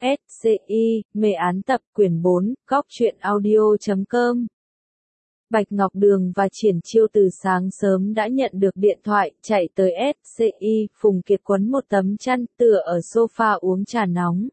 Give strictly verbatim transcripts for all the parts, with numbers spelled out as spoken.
ét xê i, mê án tập quyển bốn, góc truyện audio chấm com. Bạch Ngọc Đường và Triển Chiêu từ sáng sớm đã nhận được điện thoại, chạy tới ét xê i, Phùng Kiệt quấn một tấm chăn, tựa ở sofa uống trà nóng.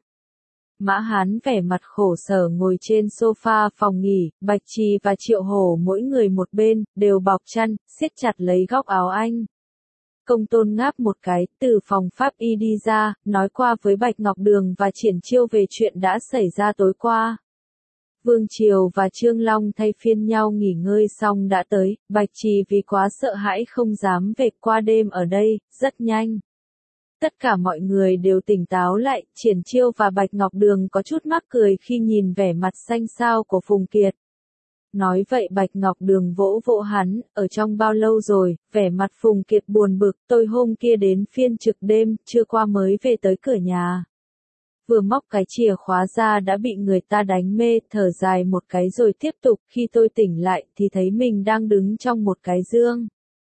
Mã Hán vẻ mặt khổ sở ngồi trên sofa phòng nghỉ, Bạch Trì và Triệu Hổ mỗi người một bên, đều bọc chăn, siết chặt lấy góc áo anh. Công Tôn ngáp một cái, từ phòng pháp y đi ra, nói qua với Bạch Ngọc Đường và Triển Chiêu về chuyện đã xảy ra tối qua. Vương Triều và Trương Long thay phiên nhau nghỉ ngơi xong đã tới, Bạch Trì vì quá sợ hãi không dám về qua đêm ở đây, rất nhanh. Tất cả mọi người đều tỉnh táo lại, Triển Chiêu và Bạch Ngọc Đường có chút mắc cười khi nhìn vẻ mặt xanh xao của Phùng Kiệt. Nói vậy Bạch Ngọc Đường vỗ vỗ hắn, ở trong bao lâu rồi, vẻ mặt Phùng Kiệt buồn bực, tôi hôm kia đến phiên trực đêm, trưa qua mới về tới cửa nhà. Vừa móc cái chìa khóa ra đã bị người ta đánh mê, thở dài một cái rồi tiếp tục, khi tôi tỉnh lại thì thấy mình đang đứng trong một cái giường.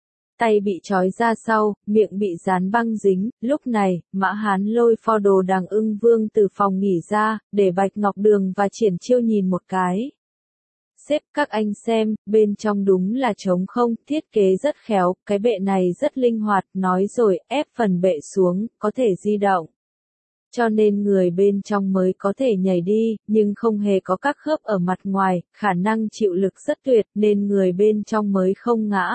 Tay bị trói ra sau, miệng bị dán băng dính, lúc này, Mã Hán lôi pho đồ Đằng Ưng Vương từ phòng nghỉ ra, để Bạch Ngọc Đường và Triển Chiêu nhìn một cái. Xếp các anh xem, bên trong đúng là trống không, thiết kế rất khéo, cái bệ này rất linh hoạt, nói rồi, ép phần bệ xuống, có thể di động. Cho nên người bên trong mới có thể nhảy đi, nhưng không hề có các khớp ở mặt ngoài, khả năng chịu lực rất tuyệt nên người bên trong mới không ngã.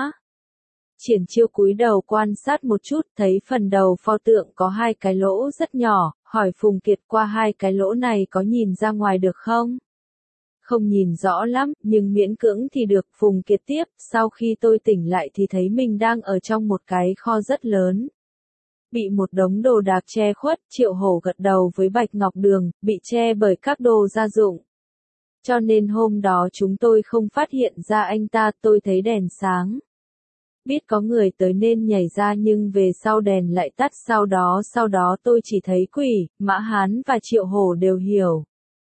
Triển Chiêu cúi đầu quan sát một chút, thấy phần đầu pho tượng có hai cái lỗ rất nhỏ, hỏi Phùng Kiệt qua hai cái lỗ này có nhìn ra ngoài được không? Không nhìn rõ lắm, nhưng miễn cưỡng thì được. Phùng Kiệt tiếp, sau khi tôi tỉnh lại thì thấy mình đang ở trong một cái kho rất lớn. Bị một đống đồ đạc che khuất, Triệu Hổ gật đầu với Bạch Ngọc Đường, bị che bởi các đồ gia dụng. Cho nên hôm đó chúng tôi không phát hiện ra anh ta, tôi thấy đèn sáng. Biết có người tới nên nhảy ra nhưng về sau đèn lại tắt, sau đó sau đó tôi chỉ thấy quỷ. Mã Hán và Triệu Hổ đều hiểu.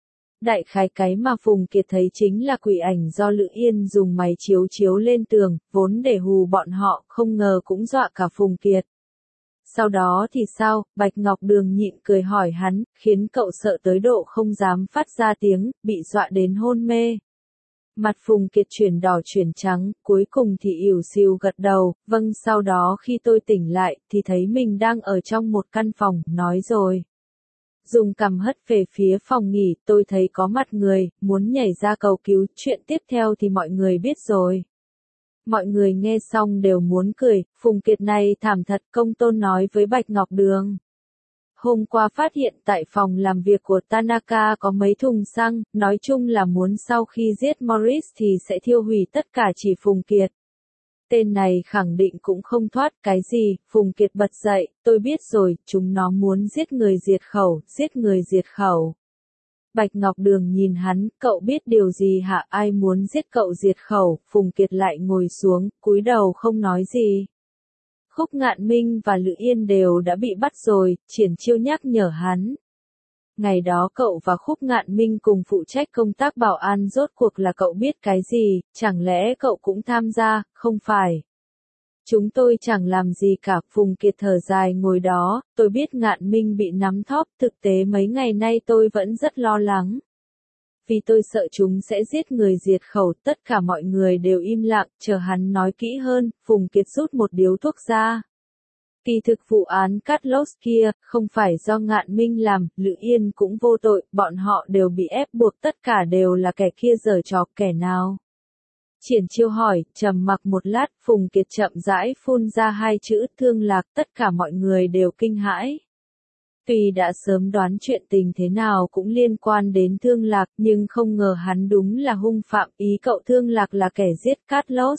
Đại khái cái mà Phùng Kiệt thấy chính là quỷ ảnh do Lữ Yên dùng máy chiếu chiếu lên tường, vốn để hù bọn họ, không ngờ cũng dọa cả Phùng Kiệt. Sau đó thì sao? Bạch Ngọc Đường nhịn cười hỏi hắn, khiến cậu sợ tới độ không dám phát ra tiếng, bị dọa đến hôn mê. Mặt Phùng Kiệt chuyển đỏ chuyển trắng, cuối cùng thì ỉu xìu gật đầu, vâng, sau đó khi tôi tỉnh lại thì thấy mình đang ở trong một căn phòng, nói rồi. Dùng cằm hất về phía phòng nghỉ, tôi thấy có mặt người, muốn nhảy ra cầu cứu, chuyện tiếp theo thì mọi người biết rồi. Mọi người nghe xong đều muốn cười, Phùng Kiệt này thảm thật. Công Tôn nói với Bạch Ngọc Đường. Hôm qua phát hiện tại phòng làm việc của Tanaka có mấy thùng xăng, nói chung là muốn sau khi giết Morris thì sẽ thiêu hủy tất cả chỉ Phùng Kiệt. Tên này khẳng định cũng không thoát. Cái gì? Phùng Kiệt bật dậy, tôi biết rồi, chúng nó muốn giết người diệt khẩu, giết người diệt khẩu. Bạch Ngọc Đường nhìn hắn, cậu biết điều gì hả? Ai muốn giết cậu diệt khẩu? Phùng Kiệt lại ngồi xuống, cúi đầu không nói gì. Khúc Ngạn Minh và Lữ Yên đều đã bị bắt rồi, Triển Chiêu nhắc nhở hắn. Ngày đó cậu và Khúc Ngạn Minh cùng phụ trách công tác bảo an, rốt cuộc là cậu biết cái gì, chẳng lẽ cậu cũng tham gia, không phải? Chúng tôi chẳng làm gì cả. Phùng Kiệt thở dài ngồi đó, tôi biết Ngạn Minh bị nắm thóp, thực tế mấy ngày nay tôi vẫn rất lo lắng. Vì tôi sợ chúng sẽ giết người diệt khẩu, tất cả mọi người đều im lặng, chờ hắn nói kỹ hơn. Phùng Kiệt rút một điếu thuốc ra. Kỳ thực vụ án Carlos kia, không phải do Ngạn Minh làm, Lữ Yên cũng vô tội, bọn họ đều bị ép buộc, tất cả đều là kẻ kia giở trò. Kẻ nào? Triển Chiêu hỏi, trầm mặc một lát, Phùng Kiệt chậm rãi phun ra hai chữ Thương Lạc, tất cả mọi người đều kinh hãi. Tuy đã sớm đoán chuyện tình thế nào cũng liên quan đến Thương Lạc, nhưng không ngờ hắn đúng là hung phạm, ý cậu Thương Lạc là kẻ giết Carlos.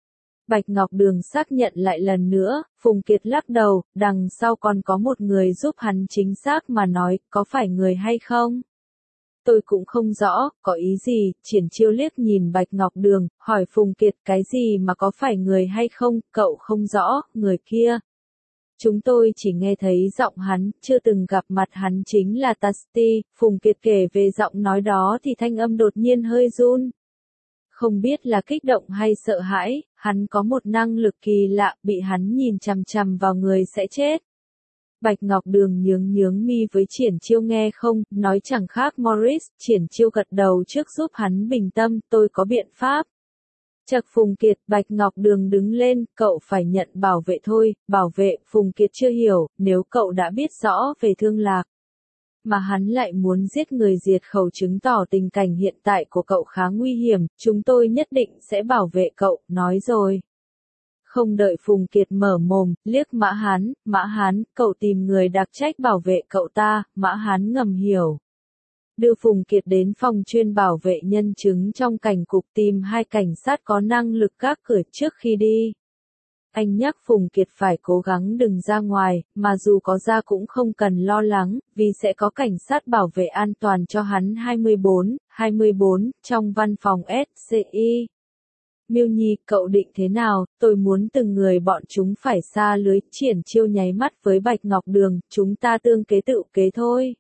Bạch Ngọc Đường xác nhận lại lần nữa, Phùng Kiệt lắc đầu, đằng sau còn có một người giúp hắn, chính xác mà nói, có phải người hay không? Tôi cũng không rõ, có ý gì? Triển Chiêu liếc nhìn Bạch Ngọc Đường, hỏi Phùng Kiệt, cái gì mà có phải người hay không? Cậu không rõ, người kia. Chúng tôi chỉ nghe thấy giọng hắn, chưa từng gặp mặt hắn, chính là Tasty. Phùng Kiệt kể về giọng nói đó thì thanh âm đột nhiên hơi run. Không biết là kích động hay sợ hãi, hắn có một năng lực kỳ lạ, bị hắn nhìn chằm chằm vào người sẽ chết. Bạch Ngọc Đường nhướng nhướng mi với Triển Chiêu nghe không, nói chẳng khác Morris, Triển Chiêu gật đầu trước giúp hắn bình tâm, tôi có biện pháp. Chậc Phùng Kiệt, Bạch Ngọc Đường đứng lên, cậu phải nhận bảo vệ thôi, bảo vệ, Phùng Kiệt chưa hiểu, nếu cậu đã biết rõ về Thương Lạc, mà hắn lại muốn giết người diệt khẩu chứng tỏ tình cảnh hiện tại của cậu khá nguy hiểm, chúng tôi nhất định sẽ bảo vệ cậu, nói rồi. Không đợi Phùng Kiệt mở mồm, liếc Mã Hán, Mã Hán, cậu tìm người đặc trách bảo vệ cậu ta, Mã Hán ngầm hiểu. Đưa Phùng Kiệt đến phòng chuyên bảo vệ nhân chứng trong cảnh cục tìm hai cảnh sát có năng lực gác cửa trước khi đi. Anh nhắc Phùng Kiệt phải cố gắng đừng ra ngoài, mà dù có ra cũng không cần lo lắng, vì sẽ có cảnh sát bảo vệ an toàn cho hắn hai mươi bốn, hai mươi bốn, trong văn phòng ét xê i. Miêu Nhi, cậu định thế nào, tôi muốn từng người bọn chúng phải xa lưới, Triển Chiêu nháy mắt với Bạch Ngọc Đường, chúng ta tương kế tự kế thôi.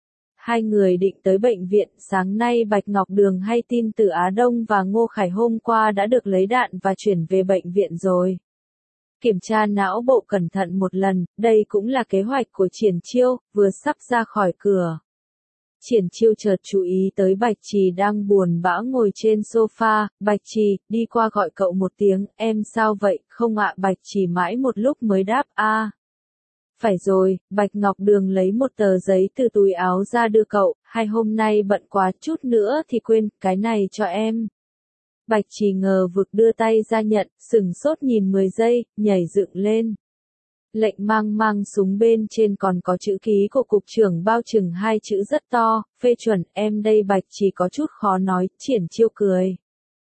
Hai người định tới bệnh viện, sáng nay Bạch Ngọc Đường hay tin từ Á Đông và Ngô Khải hôm qua đã được lấy đạn và chuyển về bệnh viện rồi. Kiểm tra não bộ cẩn thận một lần, đây cũng là kế hoạch của Triển Chiêu, vừa sắp ra khỏi cửa. Triển Chiêu chợt chú ý tới Bạch Trì đang buồn bã ngồi trên sofa, Bạch Trì, đi qua gọi cậu một tiếng, em sao vậy, không ạ, Bạch Trì mãi một lúc mới đáp, a. À. Phải rồi, Bạch Ngọc Đường lấy một tờ giấy từ túi áo ra đưa cậu, hai hôm nay bận quá chút nữa thì quên, cái này cho em. Bạch Trì ngờ vực đưa tay ra nhận, sừng sốt nhìn mười giây, nhảy dựng lên. Lệnh mang mang súng bên trên còn có chữ ký của cục trưởng bao chừng hai chữ rất to, phê chuẩn, em đây Bạch Trì có chút khó nói, Triển Chiêu cười.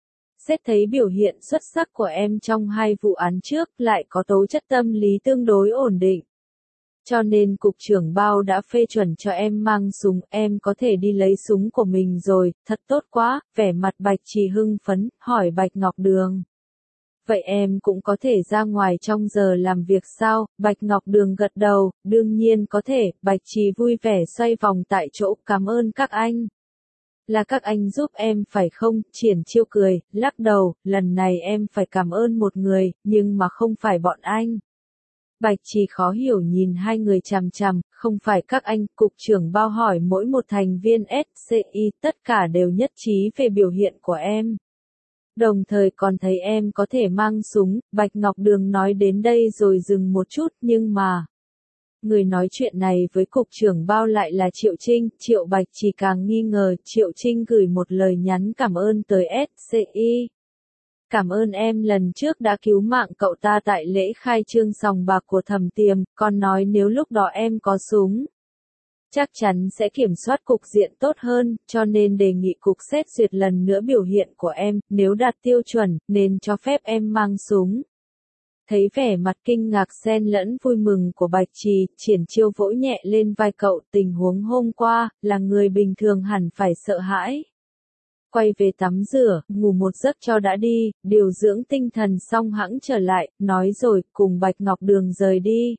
Xét thấy biểu hiện xuất sắc của em trong hai vụ án trước lại có tố chất tâm lý tương đối ổn định. Cho nên cục trưởng bao đã phê chuẩn cho em mang súng, em có thể đi lấy súng của mình rồi, thật tốt quá, vẻ mặt Bạch Trì hưng phấn, hỏi Bạch Ngọc Đường. Vậy em cũng có thể ra ngoài trong giờ làm việc sao? Bạch Ngọc Đường gật đầu, đương nhiên có thể, Bạch Trì vui vẻ xoay vòng tại chỗ, cảm ơn các anh. Là các anh giúp em phải không? Triển Chiêu cười, lắc đầu, lần này em phải cảm ơn một người, nhưng mà không phải bọn anh. Bạch Trì khó hiểu nhìn hai người chằm chằm, không phải các anh, cục trưởng bao hỏi mỗi một thành viên ét xê i, tất cả đều nhất trí về biểu hiện của em. Đồng thời còn thấy em có thể mang súng, Bạch Ngọc Đường nói đến đây rồi dừng một chút, nhưng mà... Người nói chuyện này với cục trưởng bao lại là Triệu Trinh, Triệu Bạch Trì càng nghi ngờ, Triệu Trinh gửi một lời nhắn cảm ơn tới ét xê i. Cảm ơn em lần trước đã cứu mạng cậu ta tại lễ khai trương sòng bạc của Thẩm Tiềm, còn nói nếu lúc đó em có súng, chắc chắn sẽ kiểm soát cục diện tốt hơn, cho nên đề nghị cục xét duyệt lần nữa biểu hiện của em, nếu đạt tiêu chuẩn, nên cho phép em mang súng. Thấy vẻ mặt kinh ngạc xen lẫn vui mừng của Bạch Trì, Triển Chiêu vỗ nhẹ lên vai cậu, tình huống hôm qua, là người bình thường hẳn phải sợ hãi. Quay về tắm rửa, ngủ một giấc cho đã đi, điều dưỡng tinh thần xong hẵng trở lại, nói rồi, cùng Bạch Ngọc Đường rời đi.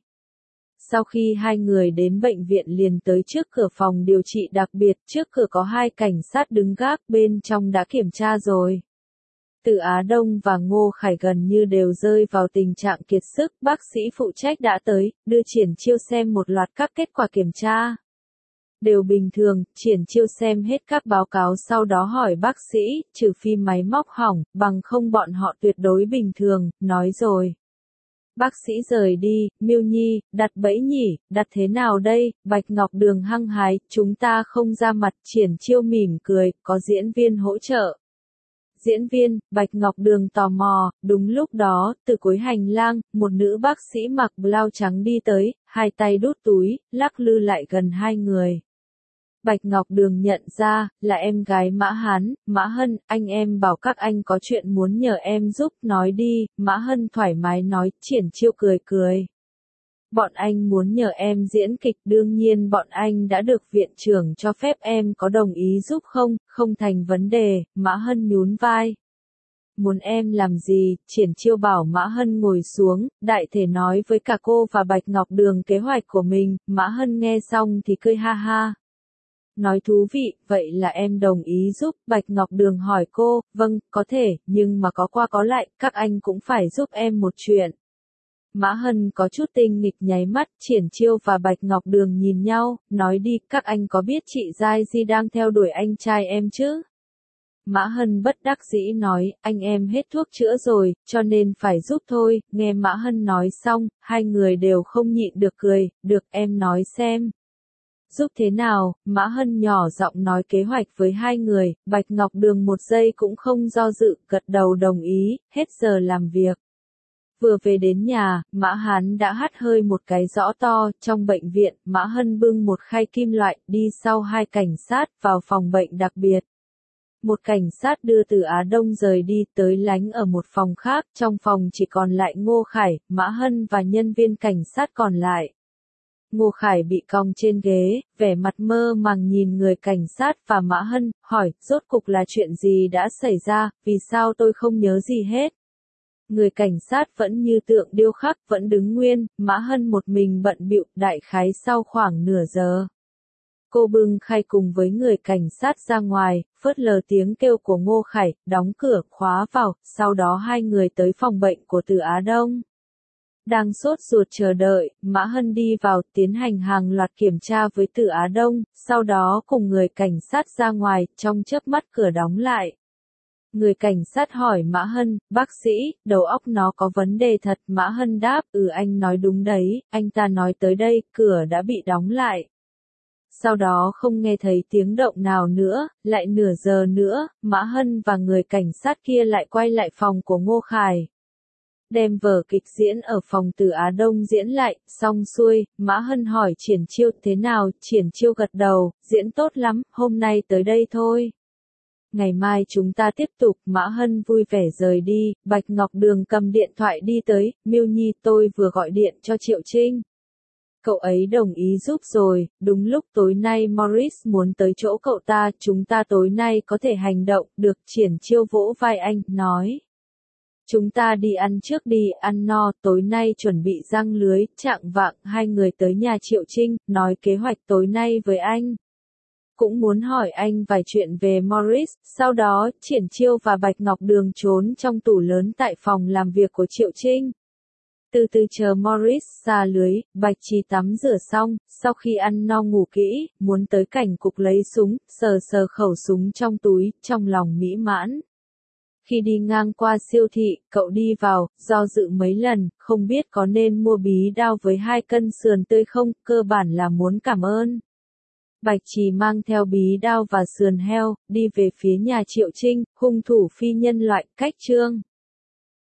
Sau khi hai người đến bệnh viện liền tới trước cửa phòng điều trị đặc biệt, trước cửa có hai cảnh sát đứng gác, bên trong đã kiểm tra rồi. Từ Á Đông và Ngô Khải gần như đều rơi vào tình trạng kiệt sức, bác sĩ phụ trách đã tới, đưa Triển Chiêu xem một loạt các kết quả kiểm tra. Đều bình thường, Triển Chiêu xem hết các báo cáo sau đó hỏi bác sĩ, trừ phi máy móc hỏng, bằng không bọn họ tuyệt đối bình thường, nói rồi. Bác sĩ rời đi, Miêu Nhi, đặt bẫy nhỉ, đặt thế nào đây, Bạch Ngọc Đường hăng hái, chúng ta không ra mặt, Triển Chiêu mỉm cười, có diễn viên hỗ trợ. Diễn viên, Bạch Ngọc Đường tò mò, đúng lúc đó, từ cuối hành lang, một nữ bác sĩ mặc blau trắng đi tới, hai tay đút túi, lắc lư lại gần hai người. Bạch Ngọc Đường nhận ra, là em gái Mã Hán, Mã Hân, anh em bảo các anh có chuyện muốn nhờ em giúp, nói đi, Mã Hân thoải mái nói, Triển Chiêu cười cười. Bọn anh muốn nhờ em diễn kịch, đương nhiên bọn anh đã được viện trưởng cho phép, em có đồng ý giúp không, không thành vấn đề, Mã Hân nhún vai. Muốn em làm gì, Triển Chiêu bảo Mã Hân ngồi xuống, đại thể nói với cả cô và Bạch Ngọc Đường kế hoạch của mình, Mã Hân nghe xong thì cười ha ha. Nói thú vị, vậy là em đồng ý giúp, Bạch Ngọc Đường hỏi cô, vâng, có thể, nhưng mà có qua có lại, các anh cũng phải giúp em một chuyện. Mã Hân có chút tinh nghịch nháy mắt, Triển Chiêu và Bạch Ngọc Đường nhìn nhau, nói đi, các anh có biết chị Giai Di đang theo đuổi anh trai em chứ? Mã Hân bất đắc dĩ nói, anh em hết thuốc chữa rồi, cho nên phải giúp thôi. Nghe Mã Hân nói xong, hai người đều không nhịn được cười, được em nói xem. Giúp thế nào? Mã Hân nhỏ giọng nói kế hoạch với hai người, Bạch Ngọc Đường một giây cũng không do dự, gật đầu đồng ý, hết giờ làm việc. Vừa về đến nhà, Mã Hán đã hắt hơi một cái rõ to, trong bệnh viện, Mã Hân bưng một khay kim loại, đi sau hai cảnh sát, vào phòng bệnh đặc biệt. Một cảnh sát đưa Từ Á Đông rời đi tới lánh ở một phòng khác, trong phòng chỉ còn lại Ngô Khải, Mã Hân và nhân viên cảnh sát còn lại. Ngô Khải bị cong trên ghế, vẻ mặt mơ màng nhìn người cảnh sát và Mã Hân, hỏi, rốt cục là chuyện gì đã xảy ra, vì sao tôi không nhớ gì hết. Người cảnh sát vẫn như tượng điêu khắc, vẫn đứng nguyên, Mã Hân một mình bận bịu, đại khái sau khoảng nửa giờ. Cô bưng khay cùng với người cảnh sát ra ngoài, phớt lờ tiếng kêu của Ngô Khải, đóng cửa, khóa vào, sau đó hai người tới phòng bệnh của Từ Á Đông. Đang sốt ruột chờ đợi, Mã Hân đi vào, tiến hành hàng loạt kiểm tra với Từ Á Đông, sau đó cùng người cảnh sát ra ngoài, trong chớp mắt cửa đóng lại. Người cảnh sát hỏi Mã Hân, bác sĩ, đầu óc nó có vấn đề thật, Mã Hân đáp, ừ anh nói đúng đấy, anh ta nói tới đây, cửa đã bị đóng lại. Sau đó không nghe thấy tiếng động nào nữa, lại nửa giờ nữa, Mã Hân và người cảnh sát kia lại quay lại phòng của Ngô Khải. Đem vở kịch diễn ở phòng Từ Á Đông diễn lại, xong xuôi, Mã Hân hỏi Triển Chiêu thế nào, Triển Chiêu gật đầu, diễn tốt lắm, hôm nay tới đây thôi. Ngày mai chúng ta tiếp tục, Mã Hân vui vẻ rời đi, Bạch Ngọc Đường cầm điện thoại đi tới, Miêu Nhi tôi vừa gọi điện cho Triệu Trinh. Cậu ấy đồng ý giúp rồi, đúng lúc tối nay Morris muốn tới chỗ cậu ta, chúng ta tối nay có thể hành động, được. Triển Chiêu vỗ vai anh, nói. Chúng ta đi ăn trước đi, ăn no, tối nay chuẩn bị răng lưới, chạng vạng, hai người tới nhà Triệu Trinh, nói kế hoạch tối nay với anh. Cũng muốn hỏi anh vài chuyện về Morris, sau đó, Triển Chiêu và Bạch Ngọc Đường trốn trong tủ lớn tại phòng làm việc của Triệu Trinh. Từ từ chờ Morris ra lưới, Bạch Trì tắm rửa xong, sau khi ăn no ngủ kỹ, muốn tới cảnh cục lấy súng, sờ sờ khẩu súng trong túi, trong lòng mỹ mãn. Khi đi ngang qua siêu thị, cậu đi vào, do dự mấy lần, không biết có nên mua bí đao với hai cân sườn tươi không, cơ bản là muốn cảm ơn. Bạch Trì mang theo bí đao và sườn heo, đi về phía nhà Triệu Trinh, hung thủ phi nhân loại, cách chương.